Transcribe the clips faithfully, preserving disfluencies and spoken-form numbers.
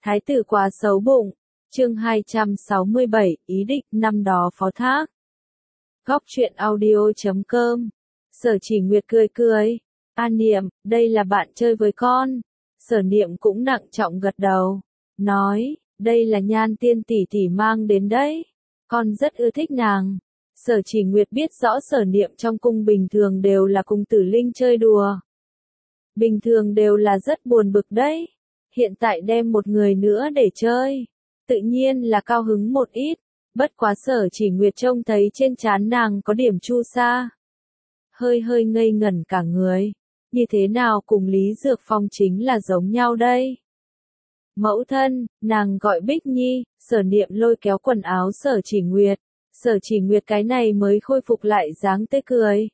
Thái tử quá xấu bụng. Chương hai trăm sáu mươi bảy, ý định năm đó phó thác. Góc truyện audio chấm com. Sở Chỉ Nguyệt cười cười. An Niệm, đây là bạn chơi với con. Sở Niệm cũng nặng trọng gật đầu. Nói, đây là Nhan Tiên tỷ tỷ mang đến đấy. Con rất ưa thích nàng. Sở Chỉ Nguyệt biết rõ Sở Niệm trong cung bình thường đều là cùng Tử Linh chơi đùa. Bình thường đều là rất buồn bực đấy. Hiện tại đem một người nữa để chơi. Tự nhiên là cao hứng một ít. Bất quá Sở Chỉ Nguyệt trông thấy trên trán nàng có điểm chu sa. Hơi hơi ngây ngẩn cả người. Như thế nào cùng Lý Dược Phong chính là giống nhau đây. Mẫu thân, nàng gọi Bích Nhi. Sở Niệm lôi kéo quần áo Sở Chỉ Nguyệt. Sở Chỉ Nguyệt cái này mới khôi phục lại dáng tươi cười.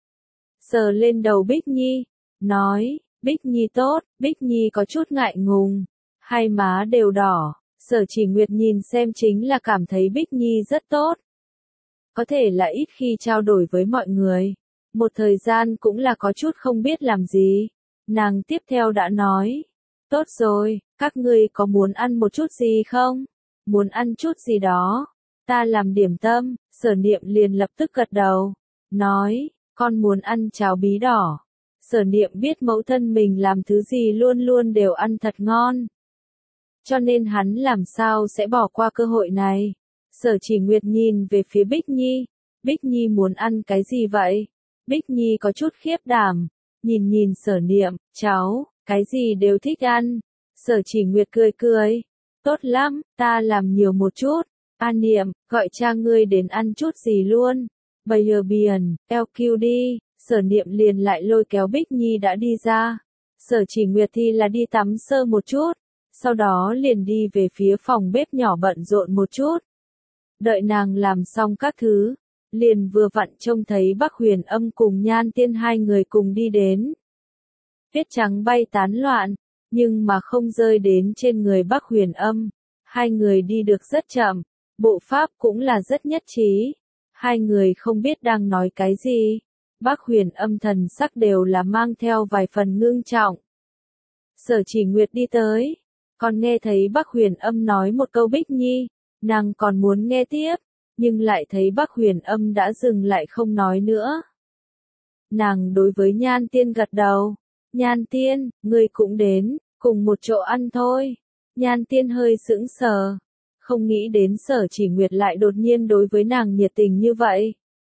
Sờ lên đầu Bích Nhi. Nói, Bích Nhi tốt. Bích Nhi có chút ngại ngùng. Hai má đều đỏ. Sở Chỉ Nguyệt nhìn xem chính là cảm thấy Bích Nhi rất tốt. Có thể là ít khi trao đổi với mọi người. Một thời gian cũng là có chút không biết làm gì. Nàng tiếp theo đã nói. Tốt rồi, các ngươi có muốn ăn một chút gì không? Muốn ăn chút gì đó. Ta làm điểm tâm. Sở Niệm liền lập tức gật đầu. Nói, con muốn ăn cháo bí đỏ. Sở Niệm biết mẫu thân mình làm thứ gì luôn luôn đều ăn thật ngon. Cho nên hắn làm sao sẽ bỏ qua cơ hội này. Sở Chỉ Nguyệt nhìn về phía Bích Nhi. Bích Nhi muốn ăn cái gì vậy? Bích Nhi có chút khiếp đảm. Nhìn nhìn Sở Niệm, cháu, cái gì đều thích ăn. Sở Chỉ Nguyệt cười cười. Tốt lắm, ta làm nhiều một chút. An Niệm, gọi cha ngươi đến ăn chút gì luôn. Bây giờ biển, eo kiu đi. Sở Niệm liền lại lôi kéo Bích Nhi đã đi ra. Sở Chỉ Nguyệt thì là đi tắm sơ một chút. Sau đó liền đi về phía phòng bếp nhỏ bận rộn một chút. Đợi nàng làm xong các thứ, liền vừa vặn trông thấy Bắc Huyền Âm cùng Nhan Tiên hai người cùng đi đến. Tuyết trắng bay tán loạn, nhưng mà không rơi đến trên người Bắc Huyền Âm. Hai người đi được rất chậm, bộ pháp cũng là rất nhất trí. Hai người không biết đang nói cái gì. Bắc Huyền Âm thần sắc đều là mang theo vài phần ngưng trọng. Sở Chỉ Nguyệt đi tới. Còn nghe thấy Bắc Huyền Âm nói một câu Bích Nhi, nàng còn muốn nghe tiếp, nhưng lại thấy Bắc Huyền Âm đã dừng lại không nói nữa. Nàng đối với Nhan Tiên gật đầu. Nhan Tiên, ngươi cũng đến, cùng một chỗ ăn thôi. Nhan Tiên hơi sững sờ, không nghĩ đến Sở Chỉ Nguyệt lại đột nhiên đối với nàng nhiệt tình như vậy.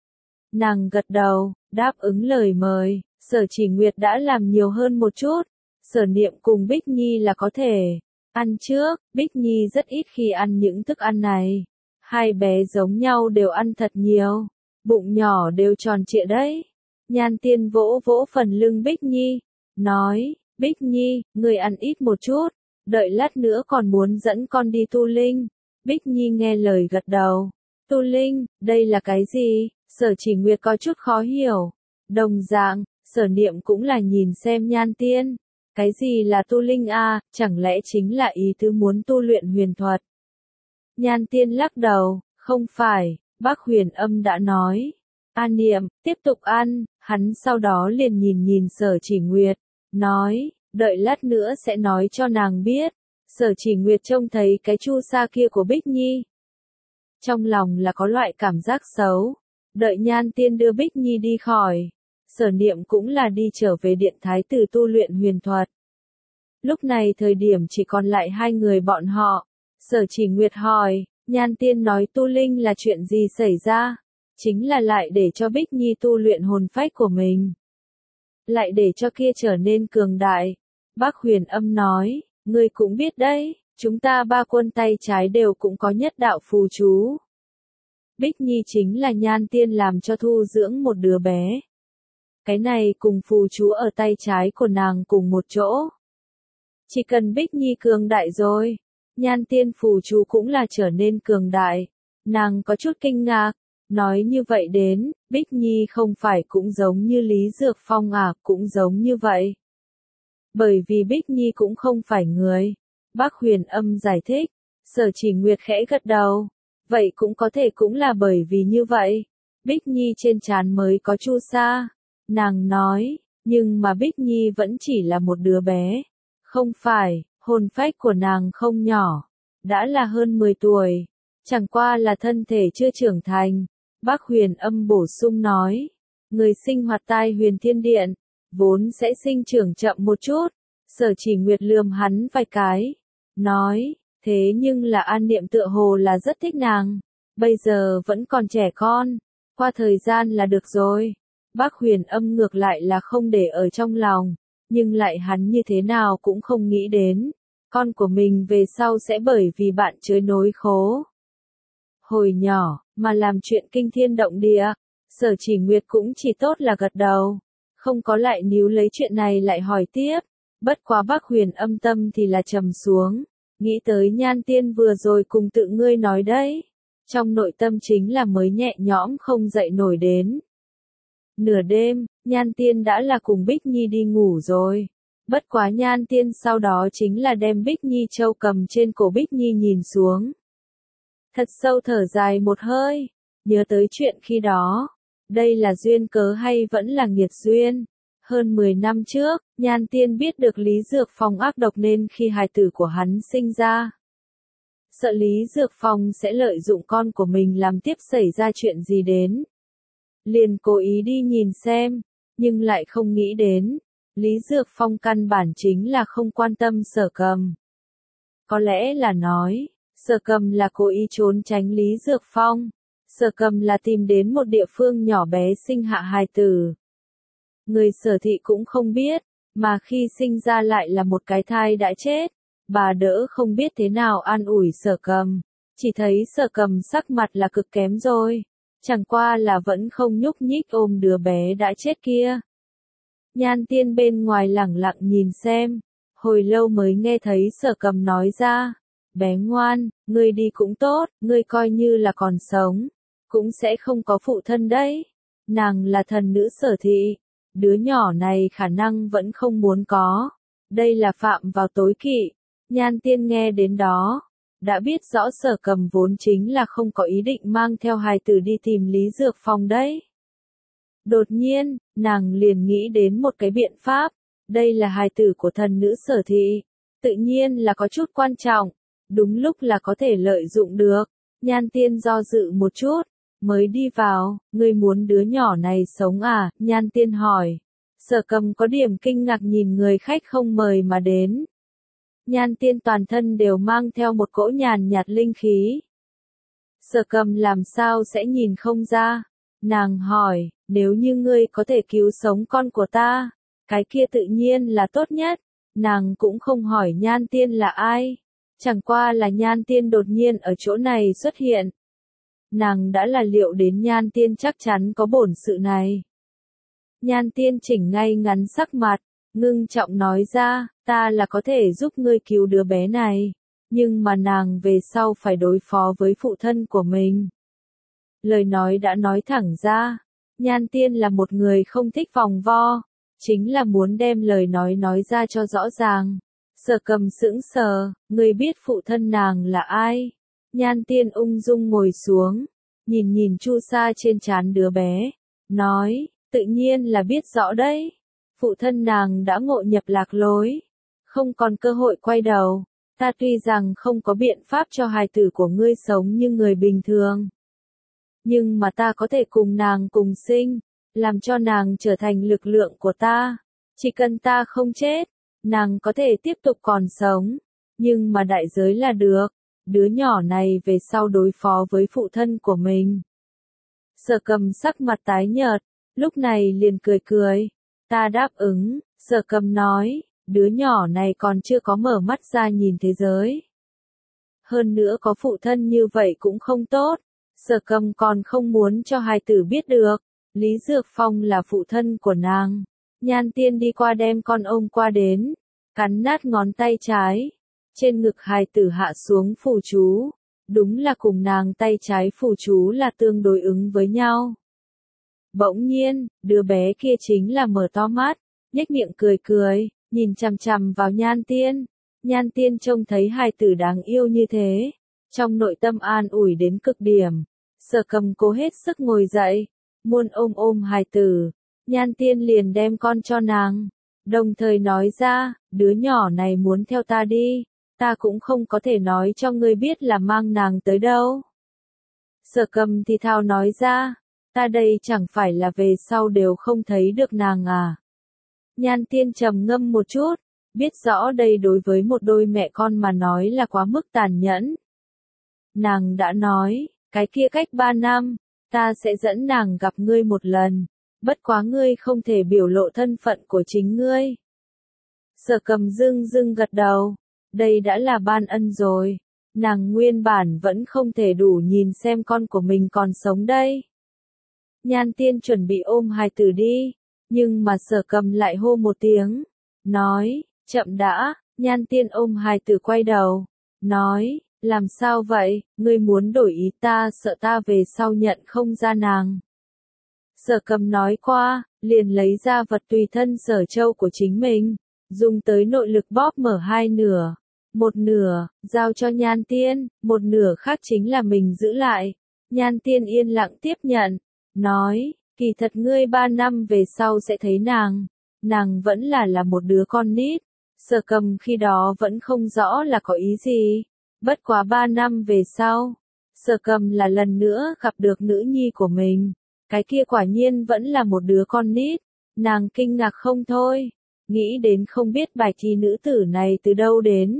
Nàng gật đầu, đáp ứng lời mời. Sở Chỉ Nguyệt đã làm nhiều hơn một chút. Sở Niệm cùng Bích Nhi là có thể ăn trước. Bích Nhi rất ít khi ăn những thức ăn này. Hai bé giống nhau đều ăn thật nhiều. Bụng nhỏ đều tròn trịa đấy. Nhan Tiên vỗ vỗ phần lưng Bích Nhi. Nói, Bích Nhi, người ăn ít một chút. Đợi lát nữa còn muốn dẫn con đi tu linh. Bích Nhi nghe lời gật đầu. Tu linh, đây là cái gì? Sở Chỉ Nguyệt có chút khó hiểu. Đồng dạng, Sở Niệm cũng là nhìn xem Nhan Tiên. Cái gì là tu linh a? Chẳng lẽ chính là ý tứ muốn tu luyện huyền thuật? Nhan Tiên lắc đầu, không phải, Bắc Huyền Âm đã nói. An Niệm, tiếp tục ăn. Hắn sau đó liền nhìn nhìn Sở Chỉ Nguyệt, nói, đợi lát nữa sẽ nói cho nàng biết. Sở Chỉ Nguyệt trông thấy cái chu sa kia của Bích Nhi. Trong lòng là có loại cảm giác xấu. Đợi Nhan Tiên đưa Bích Nhi đi khỏi. Sở Niệm cũng là đi trở về điện thái tử tu luyện huyền thuật. Lúc này thời điểm chỉ còn lại hai người bọn họ. Sở Chỉ Nguyệt hỏi, Nhan Tiên nói tu linh là chuyện gì xảy ra? Chính là lại để cho Bích Nhi tu luyện hồn phách của mình. Lại để cho kia trở nên cường đại. Bắc Huyền Âm nói, ngươi cũng biết đấy, chúng ta ba quân tay trái đều cũng có nhất đạo phù chú. Bích Nhi chính là Nhan Tiên làm cho thu dưỡng một đứa bé. Cái này cùng phù chú ở tay trái của nàng cùng một chỗ. Chỉ cần Bích Nhi cường đại rồi, Nhan Tiên phù chú cũng là trở nên cường đại. Nàng có chút kinh ngạc, nói như vậy đến, Bích Nhi không phải cũng giống như Lý Dược Phong à, cũng giống như vậy. Bởi vì Bích Nhi cũng không phải người. Bắc Huyền Âm giải thích. Sở Chỉ Nguyệt khẽ gật đầu. Vậy cũng có thể cũng là bởi vì như vậy. Bích Nhi trên trán mới có chu sa. Nàng nói, nhưng mà Bích Nhi vẫn chỉ là một đứa bé. Không phải, Hồn phách của nàng không nhỏ, đã là hơn mười tuổi, chẳng qua là thân thể chưa trưởng thành. Bác Huyền Âm bổ sung nói, người sinh hoạt tai Huyền Thiên Điện, vốn sẽ sinh trưởng chậm một chút. Sở Chỉ Nguyệt lườm hắn vài cái, nói, thế nhưng là An Niệm tựa hồ là rất thích nàng, bây giờ vẫn còn trẻ con, qua thời gian là được rồi. Bác Huyền Âm ngược lại là không để ở trong lòng, nhưng lại hắn như thế nào cũng không nghĩ đến, con của mình về sau sẽ bởi vì bạn chơi nối khố. Hồi nhỏ, mà làm chuyện kinh thiên động địa, Sở Chỉ Nguyệt cũng chỉ tốt là gật đầu, không có lại níu lấy chuyện này lại hỏi tiếp. Bất quá Bác Huyền Âm tâm thì là trầm xuống, nghĩ tới Nhan Tiên vừa rồi cùng tự ngươi nói đấy, trong nội tâm chính là mới nhẹ nhõm không dậy nổi đến. Nửa đêm, Nhan Tiên đã là cùng Bích Nhi đi ngủ rồi. Bất quá Nhan Tiên sau đó chính là đem Bích Nhi châu cầm trên cổ Bích Nhi nhìn xuống. Thật sâu thở dài một hơi, nhớ tới chuyện khi đó. Đây là duyên cớ hay vẫn là nghiệt duyên? Hơn mười năm trước, Nhan Tiên biết được Lý Dược Phong ác độc nên khi hài tử của hắn sinh ra, sợ Lý Dược Phong sẽ lợi dụng con của mình làm tiếp xảy ra chuyện gì đến. Liền cố ý đi nhìn xem, nhưng lại không nghĩ đến, Lý Dược Phong căn bản chính là không quan tâm Sở Cầm. Có lẽ là nói, Sở Cầm là cố ý trốn tránh Lý Dược Phong, Sở Cầm là tìm đến một địa phương nhỏ bé sinh hạ hài tử. Người Sở thị cũng không biết, mà khi sinh ra lại là một cái thai đã chết, bà đỡ không biết thế nào an ủi Sở Cầm, chỉ thấy Sở Cầm sắc mặt là cực kém rồi, chẳng qua là vẫn không nhúc nhích ôm đứa bé đã chết kia. Nhan Tiên bên ngoài lẳng lặng nhìn xem, hồi lâu mới nghe thấy Sở Cầm nói ra, bé ngoan, ngươi đi cũng tốt, ngươi coi như là còn sống, cũng sẽ không có phụ thân đấy. Nàng là thần nữ Sở thị, đứa nhỏ này khả năng vẫn không muốn có, đây là phạm vào tối kỵ. Nhan Tiên nghe đến đó, đã biết rõ Sở Cầm vốn chính là không có ý định mang theo hài tử đi tìm Lý Dược Phong đấy. Đột nhiên, nàng liền nghĩ đến một cái biện pháp, đây là hài tử của thần nữ Sở thị, tự nhiên là có chút quan trọng, đúng lúc là có thể lợi dụng được. Nhan Tiên do dự một chút, mới đi vào, ngươi muốn đứa nhỏ này sống à? Nhan Tiên hỏi. Sở Cầm có điểm kinh ngạc nhìn người khách không mời mà đến. Nhan Tiên toàn thân đều mang theo một cỗ nhàn nhạt linh khí. Sở Cầm làm sao sẽ nhìn không ra? Nàng hỏi, nếu như ngươi có thể cứu sống con của ta, cái kia tự nhiên là tốt nhất. Nàng cũng không hỏi Nhan Tiên là ai, chẳng qua là Nhan Tiên đột nhiên ở chỗ này xuất hiện. Nàng đã là liệu đến Nhan Tiên chắc chắn có bổn sự này. Nhan Tiên chỉnh ngay ngắn sắc mặt, ngưng trọng nói ra, ta là có thể giúp ngươi cứu đứa bé này, nhưng mà nàng về sau phải đối phó với phụ thân của mình. Lời nói đã nói thẳng ra, Nhan Tiên là một người không thích vòng vo, chính là muốn đem lời nói nói ra cho rõ ràng. Sở Cầm sững sờ, ngươi biết phụ thân nàng là ai? Nhan Tiên ung dung ngồi xuống, nhìn nhìn chu sa trên trán đứa bé, nói, tự nhiên là biết rõ đấy. Phụ thân nàng đã ngộ nhập lạc lối, không còn cơ hội quay đầu. Ta tuy rằng không có biện pháp cho hài tử của ngươi sống như người bình thường, nhưng mà ta có thể cùng nàng cùng sinh, làm cho nàng trở thành lực lượng của ta. Chỉ cần ta không chết, nàng có thể tiếp tục còn sống, nhưng mà đại giới là được, đứa nhỏ này về sau đối phó với phụ thân của mình. Sở Cầm sắc mặt tái nhợt, lúc này liền cười cười, ta đáp ứng. Sở Cầm nói, đứa nhỏ này còn chưa có mở mắt ra nhìn thế giới. Hơn nữa có phụ thân như vậy cũng không tốt. Sở Cầm còn không muốn cho hài tử biết được, Lý Dược Phong là phụ thân của nàng. Nhan Tiên đi qua đem con ôm qua đến, cắn nát ngón tay trái, trên ngực hài tử hạ xuống phù chú, đúng là cùng nàng tay trái phù chú là tương đối ứng với nhau. Bỗng nhiên, đứa bé kia chính là mở to mắt, nhếch miệng cười cười, nhìn chằm chằm vào Nhan Tiên. Nhan Tiên trông thấy hài tử đáng yêu như thế, trong nội tâm an ủi đến cực điểm. Sở Cầm cố hết sức ngồi dậy, muốn ôm ôm hài tử. Nhan Tiên liền đem con cho nàng, đồng thời nói ra, đứa nhỏ này muốn theo ta đi, ta cũng không có thể nói cho ngươi biết là mang nàng tới đâu. Sở Cầm thì thào nói ra, ta đây chẳng phải là về sau đều không thấy được nàng à. Nhan Tiên trầm ngâm một chút, biết rõ đây đối với một đôi mẹ con mà nói là quá mức tàn nhẫn. Nàng đã nói, cái kia cách ba năm, ta sẽ dẫn nàng gặp ngươi một lần, bất quá ngươi không thể biểu lộ thân phận của chính ngươi. Sở Cầm dưng dưng gật đầu, đây đã là ban ân rồi, nàng nguyên bản vẫn không thể đủ nhìn xem con của mình còn sống đây. Nhan Tiên chuẩn bị ôm hài tử đi, nhưng mà Sở Cầm lại hô một tiếng, nói, chậm đã. Nhan Tiên ôm hài tử quay đầu, nói, làm sao vậy, ngươi muốn đổi ý, ta sợ ta về sau nhận không ra nàng. Sở Cầm nói qua, liền lấy ra vật tùy thân Sở Châu của chính mình, dùng tới nội lực bóp mở hai nửa, một nửa, giao cho Nhan Tiên, một nửa khác chính là mình giữ lại. Nhan Tiên yên lặng tiếp nhận, nói, kỳ thật ngươi ba năm về sau sẽ thấy nàng, nàng vẫn là là một đứa con nít. Sở Cầm khi đó vẫn không rõ là có ý gì, bất quá ba năm về sau, Sở Cầm là lần nữa gặp được nữ nhi của mình, cái kia quả nhiên vẫn là một đứa con nít, nàng kinh ngạc không thôi, nghĩ đến không biết bài thi nữ tử này từ đâu đến.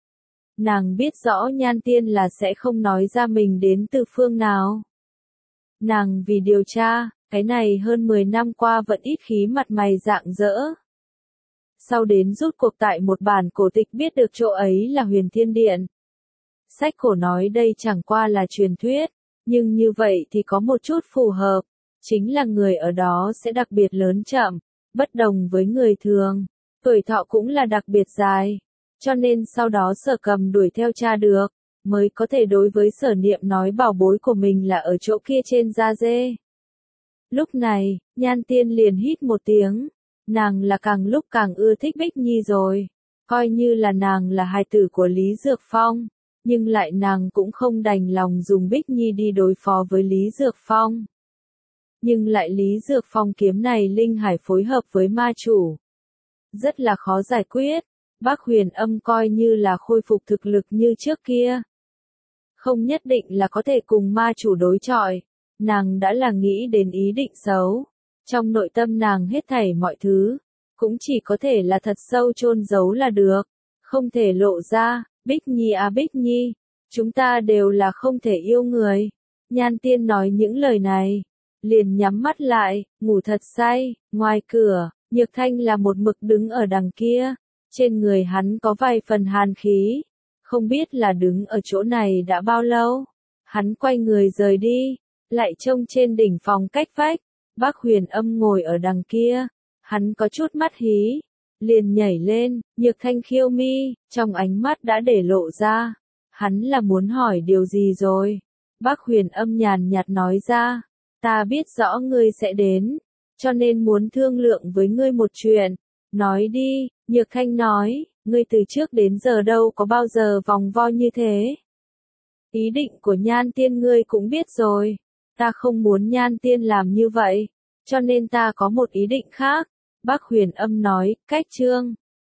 Nàng biết rõ Nhan Tiên là sẽ không nói ra mình đến từ phương nào. Nàng vì điều tra, cái này hơn mười năm qua vẫn ít khí mặt mày rạng rỡ. Sau đến rút cuộc tại một bản cổ tịch biết được chỗ ấy là Huyền Thiên Điện. Sách cổ nói đây chẳng qua là truyền thuyết, nhưng như vậy thì có một chút phù hợp, chính là người ở đó sẽ đặc biệt lớn chậm, bất đồng với người thường, tuổi thọ cũng là đặc biệt dài, cho nên sau đó Sở Cầm đuổi theo cha được, mới có thể đối với Sở Niệm nói bảo bối của mình là ở chỗ kia trên da dê. Lúc này, Nhan Tiên liền hít một tiếng. Nàng là càng lúc càng ưa thích Bích Nhi rồi, coi như là nàng là hài tử của Lý Dược Phong, nhưng lại nàng cũng không đành lòng dùng Bích Nhi đi đối phó với Lý Dược Phong. Nhưng lại Lý Dược Phong kiếm này linh hải phối hợp với ma chủ, rất là khó giải quyết, Bác Huyền Âm coi như là khôi phục thực lực như trước kia. Không nhất định là có thể cùng ma chủ đối chọi, nàng đã là nghĩ đến ý định xấu. Trong nội tâm nàng hết thảy mọi thứ, cũng chỉ có thể là thật sâu chôn giấu là được, không thể lộ ra. Bích Nhi à Bích Nhi, chúng ta đều là không thể yêu người. Nhan Tiên nói những lời này, liền nhắm mắt lại, ngủ thật say. Ngoài cửa, Nhược Thanh là một mực đứng ở đằng kia, trên người hắn có vài phần hàn khí, không biết là đứng ở chỗ này đã bao lâu. Hắn quay người rời đi, lại trông trên đỉnh phòng cách vách. Bác Huyền Âm ngồi ở đằng kia, hắn có chút mắt hí, liền nhảy lên, Nhược Thanh khiêu mi, trong ánh mắt đã để lộ ra, hắn là muốn hỏi điều gì rồi. Bác Huyền Âm nhàn nhạt nói ra, ta biết rõ ngươi sẽ đến, cho nên muốn thương lượng với ngươi một chuyện, nói đi. Nhược Thanh nói, ngươi từ trước đến giờ đâu có bao giờ vòng vo như thế. Ý định của Nhan Tiên ngươi cũng biết rồi. Ta không muốn Nhan Tiên làm như vậy, cho nên ta có một ý định khác. Bác Huyền Âm nói, cách chương.